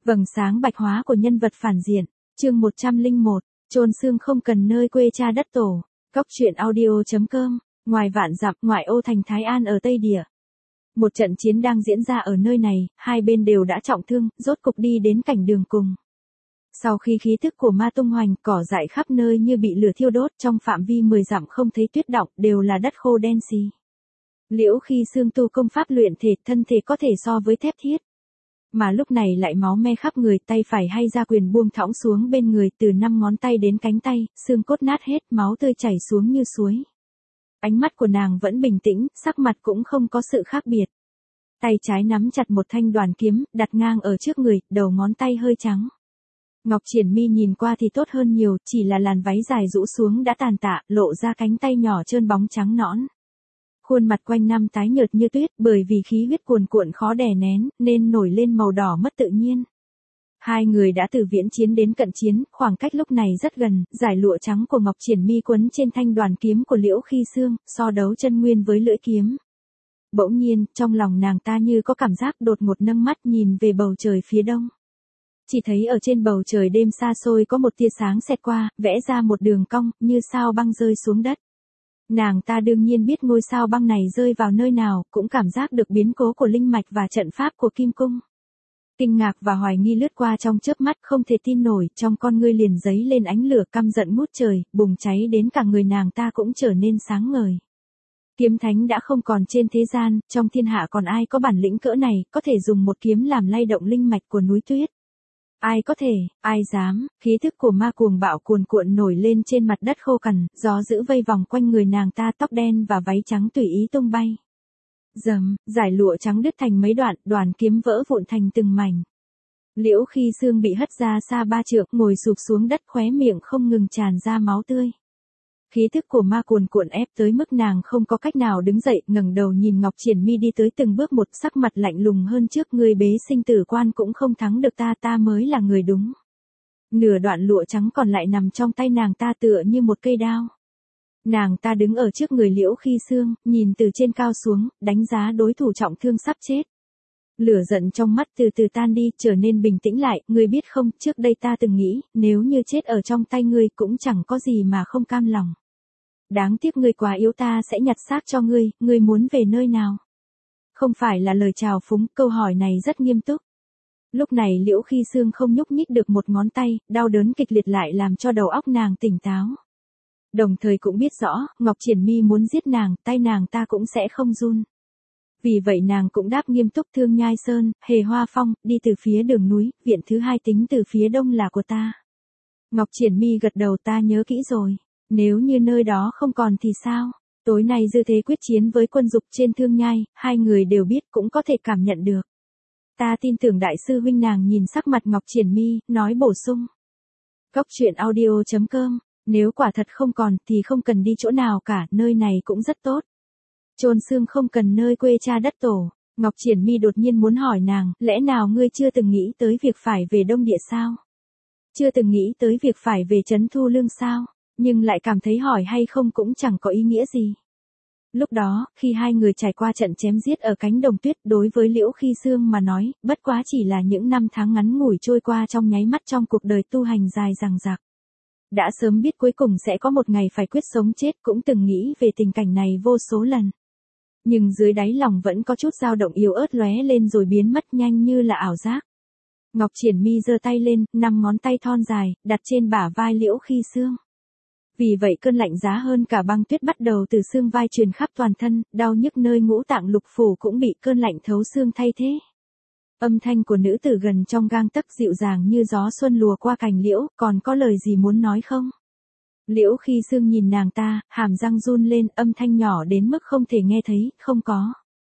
Vầng sáng bạch hóa của nhân vật phản diện. Chương 101. Chôn xương không cần nơi quê cha đất tổ. Góc truyện audio.com. Ngoài vạn dặm, ngoại ô thành Thái An ở Tây Địa. Một trận chiến đang diễn ra ở nơi này, hai bên đều đã trọng thương, rốt cục đi đến cảnh đường cùng. Sau khi khí thức của ma tung hoành, cỏ dại khắp nơi như bị lửa thiêu đốt, trong phạm vi 10 dặm không thấy tuyết đọng, đều là đất khô đen xì. Liễu Khi Xương tu công pháp luyện thể, thân thể có thể so với thép thiết. Mà lúc này lại máu me khắp người, tay phải hay ra quyền buông thõng xuống bên người, từ 5 ngón tay đến cánh tay, xương cốt nát hết, máu tươi chảy xuống như suối. Ánh mắt của nàng vẫn bình tĩnh, sắc mặt cũng không có sự khác biệt. Tay trái nắm chặt một thanh đoàn kiếm, đặt ngang ở trước người, đầu ngón tay hơi trắng. Ngọc Triển Mi nhìn qua thì tốt hơn nhiều, chỉ là làn váy dài rũ xuống đã tàn tạ, lộ ra cánh tay nhỏ trơn bóng trắng nõn. Khuôn mặt quanh năm tái nhợt như tuyết, bởi vì khí huyết cuồn cuộn khó đè nén, nên nổi lên màu đỏ mất tự nhiên. Hai người đã từ viễn chiến đến cận chiến, khoảng cách lúc này rất gần, dải lụa trắng của Ngọc Triển Mi quấn trên thanh đoàn kiếm của Liễu Khi Xương, so đấu chân nguyên với lưỡi kiếm. Bỗng nhiên, trong lòng nàng ta như có cảm giác đột ngột nâng mắt nhìn về bầu trời phía đông. Chỉ thấy ở trên bầu trời đêm xa xôi có một tia sáng xẹt qua, vẽ ra một đường cong, như sao băng rơi xuống đất. Nàng ta đương nhiên biết ngôi sao băng này rơi vào nơi nào, cũng cảm giác được biến cố của linh mạch và trận pháp của Kim Cung. Kinh ngạc và hoài nghi lướt qua trong chớp mắt, không thể tin nổi, trong con ngươi liền giấy lên ánh lửa căm giận ngút trời, bùng cháy đến cả người nàng ta cũng trở nên sáng ngời. Kiếm thánh đã không còn trên thế gian, trong thiên hạ còn ai có bản lĩnh cỡ này, có thể dùng một kiếm làm lay động linh mạch của núi tuyết. Ai có thể, ai dám, khí thức của ma cuồng bạo cuồn cuộn nổi lên trên mặt đất khô cằn, gió dữ vây vòng quanh người nàng ta, tóc đen và váy trắng tùy ý tung bay. Dầm, dải lụa trắng đứt thành mấy đoạn, đoàn kiếm vỡ vụn thành từng mảnh. Liễu Khi Xương bị hất ra xa 3 trượng, ngồi sụp xuống đất, khóe miệng không ngừng tràn ra máu tươi. Khí thức của ma cuồn cuộn ép tới mức nàng không có cách nào đứng dậy, ngẩng đầu nhìn Ngọc Triển Mi đi tới từng bước một, sắc mặt lạnh lùng hơn trước, người bế sinh tử quan cũng không thắng được ta, ta mới là người đúng. Nửa đoạn lụa trắng còn lại nằm trong tay nàng ta tựa như một cây đao. Nàng ta đứng ở trước người Liễu Khi Xương, nhìn từ trên cao xuống, đánh giá đối thủ trọng thương sắp chết. Lửa giận trong mắt từ từ tan đi, trở nên bình tĩnh lại, ngươi biết không, trước đây ta từng nghĩ, nếu như chết ở trong tay ngươi cũng chẳng có gì mà không cam lòng. Đáng tiếc ngươi quá yếu, ta sẽ nhặt xác cho ngươi muốn về nơi nào? Không phải là lời chào phúng, câu hỏi này rất nghiêm túc. Lúc này Liễu Khi Xương không nhúc nhích được một ngón tay, đau đớn kịch liệt lại làm cho đầu óc nàng tỉnh táo. Đồng thời cũng biết rõ, Ngọc Triển Mi muốn giết nàng, tay nàng ta cũng sẽ không run. Vì vậy nàng cũng đáp nghiêm túc, Thương Nhai Sơn, Hề Hoa Phong, đi từ phía đường núi, viện thứ 2 tính từ phía đông là của ta. Ngọc Triển Mi gật đầu, ta nhớ kỹ rồi. Nếu như nơi đó không còn thì sao? Tối nay dư thế quyết chiến với quân dục trên Thương Nhai, hai người đều biết, cũng có thể cảm nhận được. Ta tin tưởng đại sư huynh. Nàng nhìn sắc mặt Ngọc Triển Mi, nói bổ sung. Góc truyện audio.com. Nếu quả thật không còn thì không cần đi chỗ nào cả, nơi này cũng rất tốt. Chôn xương không cần nơi quê cha đất tổ. Ngọc Triển Mi đột nhiên muốn hỏi nàng, lẽ nào ngươi chưa từng nghĩ tới việc phải về Đông Địa sao? Chưa từng nghĩ tới việc phải về Trấn Thu Lương sao? Nhưng lại cảm thấy hỏi hay không cũng chẳng có ý nghĩa gì. Lúc đó, khi hai người trải qua trận chém giết ở cánh đồng tuyết, đối với Liễu Khi Xương mà nói, bất quá chỉ là những năm tháng ngắn ngủi trôi qua trong nháy mắt trong cuộc đời tu hành dài dằng dặc. Đã sớm biết cuối cùng sẽ có một ngày phải quyết sống chết, cũng từng nghĩ về tình cảnh này vô số lần. Nhưng dưới đáy lòng vẫn có chút dao động yếu ớt lóe lên rồi biến mất nhanh như là ảo giác. Ngọc Triển Mi giơ tay lên, 5 ngón tay thon dài, đặt trên bả vai Liễu Khi Xương. Vì vậy cơn lạnh giá hơn cả băng tuyết bắt đầu từ xương vai truyền khắp toàn thân, đau nhức nơi ngũ tạng lục phủ cũng bị cơn lạnh thấu xương thay thế. Âm thanh của nữ tử gần trong gang tấc, dịu dàng như gió xuân lùa qua cành liễu, còn có lời gì muốn nói không? Liễu Khi Xương nhìn nàng ta, hàm răng run lên, âm thanh nhỏ đến mức không thể nghe thấy, không có.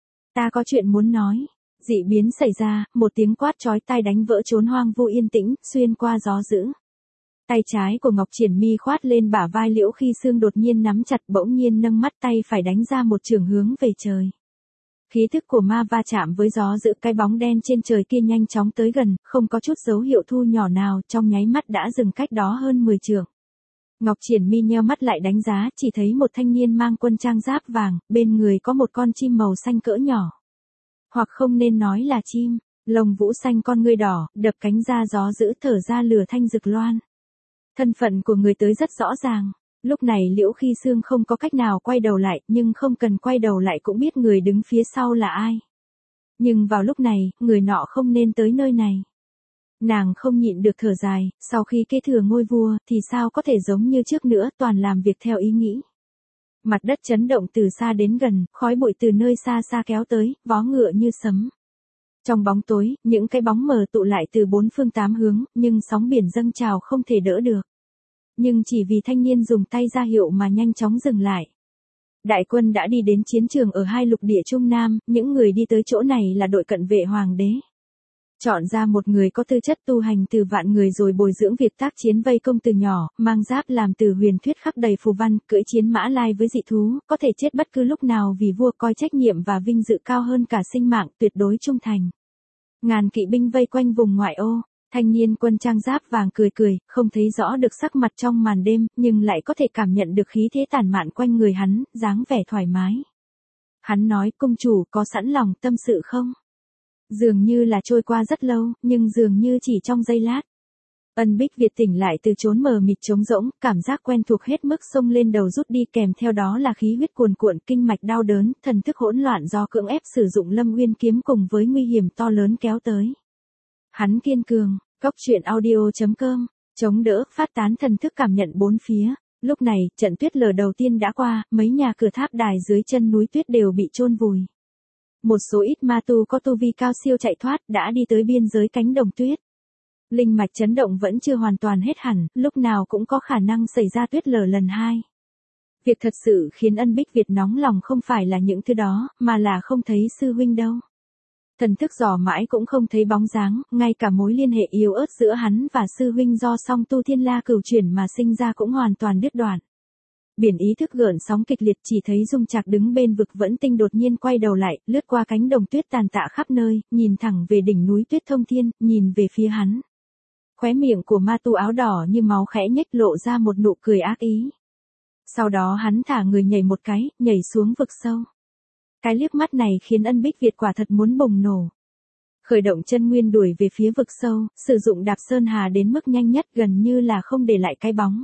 Ta có chuyện muốn nói. Dị biến xảy ra, một tiếng quát chói tai đánh vỡ chốn hoang vu yên tĩnh, xuyên qua gió dữ. Tay trái của Ngọc Triển Mi khoát lên bả vai Liễu Khi Xương, đột nhiên nắm chặt, bỗng nhiên nâng mắt, tay phải đánh ra một chưởng hướng về trời. Khí thức của ma va chạm với gió giữ, cái bóng đen trên trời kia nhanh chóng tới gần, không có chút dấu hiệu thu nhỏ nào, trong nháy mắt đã dừng cách đó hơn 10 trượng. Ngọc Triển Mi nheo mắt lại đánh giá, chỉ thấy một thanh niên mang quân trang giáp vàng, bên người có một con chim màu xanh cỡ nhỏ. Hoặc không nên nói là chim, Lông vũ xanh con ngươi đỏ, đập cánh ra gió giữ thở ra lửa thanh rực loan. Thân phận của người tới rất rõ ràng. Lúc này Liễu Khi Sương không có cách nào quay đầu lại, nhưng không cần quay đầu lại cũng biết người đứng phía sau là ai. Nhưng vào lúc này, người nọ không nên tới nơi này. Nàng không nhịn được thở dài, sau khi kế thừa ngôi vua, thì sao có thể giống như trước nữa, toàn làm việc theo ý nghĩ. Mặt đất chấn động từ xa đến gần, khói bụi từ nơi xa xa kéo tới, vó ngựa như sấm. Trong bóng tối, những cái bóng mờ tụ lại từ bốn phương tám hướng, nhưng sóng biển dâng trào không thể đỡ được. Nhưng chỉ vì thanh niên dùng tay ra hiệu mà nhanh chóng dừng lại. Đại quân đã đi đến chiến trường ở hai lục địa Trung Nam, những người đi tới chỗ này là đội cận vệ hoàng đế. Chọn ra một người có tư chất tu hành từ vạn người rồi bồi dưỡng việc tác chiến vây công từ nhỏ, mang giáp làm từ huyền thuyết khắc đầy phù văn, cưỡi chiến mã lai với dị thú, có thể chết bất cứ lúc nào vì vua coi trách nhiệm và vinh dự cao hơn cả sinh mạng, tuyệt đối trung thành. Ngàn kỵ binh vây quanh vùng ngoại ô, thanh niên quân trang giáp vàng cười cười, không thấy rõ được sắc mặt trong màn đêm, nhưng lại có thể cảm nhận được khí thế tản mạn quanh người hắn, dáng vẻ thoải mái. Hắn nói, công chủ có sẵn lòng tâm sự không? Dường như là trôi qua rất lâu, nhưng dường như chỉ trong giây lát. Ân Bích Việt tỉnh lại từ chốn mờ mịt trống rỗng, cảm giác quen thuộc hết mức xông lên đầu rút đi, kèm theo đó là khí huyết cuồn cuộn, kinh mạch đau đớn, thần thức hỗn loạn do cưỡng ép sử dụng Lâm Uyên kiếm cùng với nguy hiểm to lớn kéo tới. Hắn kiên cường, goctruyện.audio.com, chống đỡ, phát tán thần thức cảm nhận bốn phía. Lúc này, trận tuyết lở đầu tiên đã qua, mấy nhà cửa tháp đài dưới chân núi tuyết đều bị chôn vùi. Một số ít ma tu có tu vi cao siêu chạy thoát, đã đi tới biên giới cánh đồng tuyết. Linh mạch chấn động vẫn chưa hoàn toàn hết hẳn, lúc nào cũng có khả năng xảy ra tuyết lở lần hai. Việc thật sự khiến Ân Bích Việt nóng lòng không phải là những thứ đó, mà là không thấy sư huynh đâu. Thần thức dò mãi cũng không thấy bóng dáng, ngay cả mối liên hệ yếu ớt giữa hắn và sư huynh do song tu thiên la cửu chuyển mà sinh ra cũng hoàn toàn đứt đoạn. Biển ý thức gợn sóng kịch liệt, chỉ thấy Dung Trạc đứng bên vực vẫn tinh đột nhiên quay đầu lại, lướt qua cánh đồng tuyết tàn tạ khắp nơi, nhìn thẳng về đỉnh núi tuyết thông thiên, nhìn về phía hắn. Khóe miệng của ma tu áo đỏ như máu khẽ nhếch lộ ra một nụ cười ác ý. Sau đó hắn thả người nhảy một cái, nhảy xuống vực sâu. Cái liếc mắt này khiến Ân Bích Việt quả thật muốn bùng nổ. Khởi động chân nguyên đuổi về phía vực sâu, sử dụng đạp sơn hà đến mức nhanh nhất, gần như là không để lại cái bóng.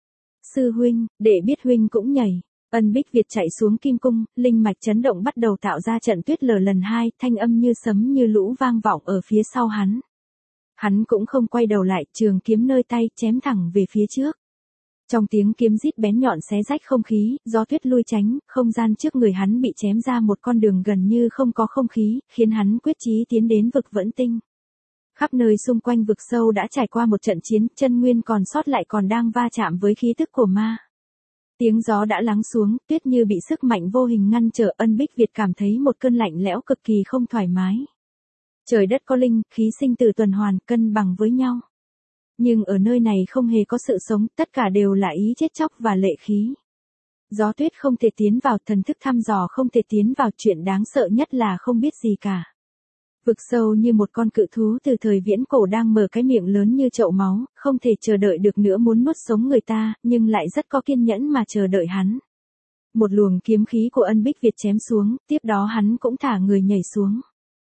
Sư huynh, để biết huynh cũng nhảy. Ân Bích Việt chạy xuống kim cung, linh mạch chấn động bắt đầu tạo ra trận tuyết lở lần hai, thanh âm như sấm như lũ vang vọng ở phía sau hắn. Hắn cũng không quay đầu lại, trường kiếm nơi tay chém thẳng về phía trước. Trong tiếng kiếm rít bén nhọn xé rách không khí, gió tuyết lui tránh, không gian trước người hắn bị chém ra một con đường gần như không có không khí, khiến hắn quyết chí tiến đến vực vẫn tinh. Khắp nơi xung quanh vực sâu đã trải qua một trận chiến, chân nguyên còn sót lại còn đang va chạm với khí tức của ma. Tiếng gió đã lắng xuống, tuyết như bị sức mạnh vô hình ngăn trở. Ân Bích Việt cảm thấy một cơn lạnh lẽo cực kỳ không thoải mái. Trời đất có linh, khí sinh tử tuần hoàn, cân bằng với nhau. Nhưng ở nơi này không hề có sự sống, tất cả đều là ý chết chóc và lệ khí. Gió tuyết không thể tiến vào, thần thức thăm dò không thể tiến vào, chuyện đáng sợ nhất là không biết gì cả. Vực sâu như một con cự thú từ thời viễn cổ đang mở cái miệng lớn như chậu máu, không thể chờ đợi được nữa muốn nuốt sống người ta, nhưng lại rất có kiên nhẫn mà chờ đợi hắn. Một luồng kiếm khí của Ân Bích Việt chém xuống, tiếp đó hắn cũng thả người nhảy xuống.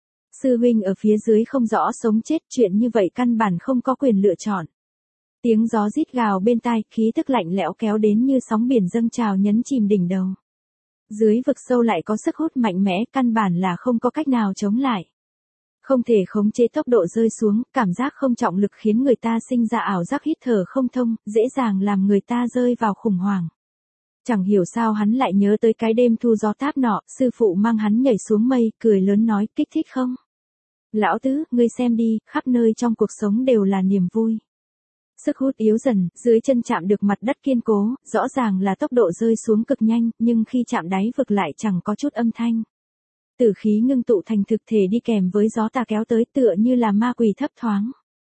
Sư huynh ở phía dưới không rõ sống chết, chuyện như vậy căn bản không có quyền lựa chọn. Tiếng gió rít gào bên tai, khí tức lạnh lẽo kéo đến như sóng biển dâng trào nhấn chìm đỉnh đầu. Dưới vực sâu lại có sức hút mạnh mẽ, căn bản là không có cách nào chống lại. Không thể khống chế tốc độ rơi xuống, cảm giác không trọng lực khiến người ta sinh ra ảo giác hít thở không thông, dễ dàng làm người ta rơi vào khủng hoảng. Chẳng hiểu sao hắn lại nhớ tới cái đêm thu gió táp nọ, sư phụ mang hắn nhảy xuống mây, cười lớn nói, kích thích không? Lão tứ, ngươi xem đi, khắp nơi trong cuộc sống đều là niềm vui. Sức hút yếu dần, dưới chân chạm được mặt đất kiên cố, rõ ràng là tốc độ rơi xuống cực nhanh, nhưng khi chạm đáy vực lại chẳng có chút âm thanh. Tử khí ngưng tụ thành thực thể đi kèm với gió tà kéo tới, tựa như là ma quỷ thấp thoáng.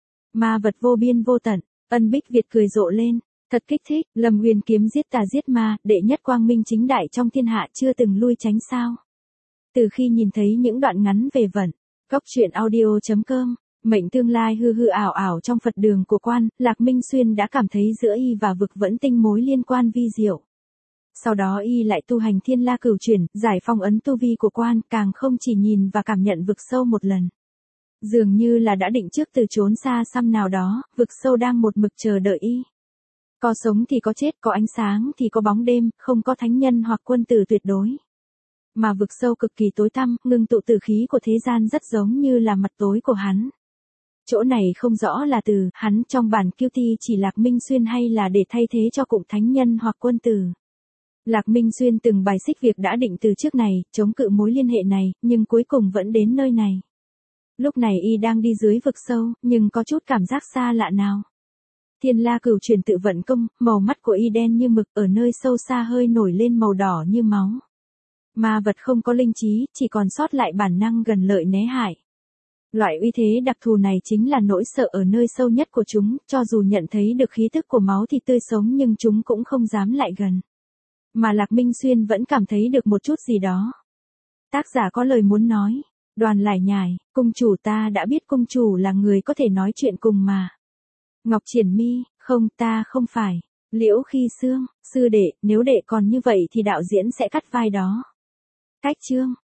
Ma vật vô biên vô tận. Ân Bích Việt cười rộ lên, thật kích thích. Lâm Uyên kiếm giết tà giết ma, đệ nhất quang minh chính đại trong thiên hạ, chưa từng lui tránh sao? Từ khi nhìn thấy những đoạn ngắn về vận, goctruyện.audio.com, mệnh tương lai hư hư ảo ảo trong Phật đường của Quan, Lạc Minh Xuyên đã cảm thấy giữa y và vực vẫn tinh mối liên quan vi diệu. Sau đó y lại tu hành thiên la cửu chuyển, giải phong ấn tu vi của Quan, càng không chỉ nhìn và cảm nhận vực sâu một lần. Dường như là đã định trước từ chốn xa xăm nào đó, vực sâu đang một mực chờ đợi y. Có sống thì có chết, có ánh sáng thì có bóng đêm, không có thánh nhân hoặc quân tử tuyệt đối. Mà vực sâu cực kỳ tối tăm, ngưng tụ tử khí của thế gian rất giống như là mặt tối của hắn. Chỗ này không rõ là từ hắn trong bản kiêu thi chỉ Lạc Minh Xuyên hay là để thay thế cho cụm thánh nhân hoặc quân tử. Lạc Minh Xuyên từng bài xích việc đã định từ trước này, chống cự mối liên hệ này, nhưng cuối cùng vẫn đến nơi này. Lúc này y đang đi dưới vực sâu, nhưng có chút cảm giác xa lạ nào. Thiên La Cửu Chuyển tự vận công, màu mắt của y đen như mực, ở nơi sâu xa hơi nổi lên màu đỏ như máu. Ma vật không có linh trí, chỉ còn sót lại bản năng gần lợi né hại. Loại uy thế đặc thù này chính là nỗi sợ ở nơi sâu nhất của chúng, cho dù nhận thấy được khí tức của máu thịt tươi sống nhưng chúng cũng không dám lại gần. Mà Lạc Minh Xuyên vẫn cảm thấy được một chút gì đó. Tác giả có lời muốn nói. Đoàn lải nhải, cung chủ ta đã biết cung chủ là người có thể nói chuyện cùng mà. Ngọc Triển Mi, không ta không phải. Liễu Khi Xương, sư đệ, nếu đệ còn như vậy thì đạo diễn sẽ cắt vai đó. Cách chương.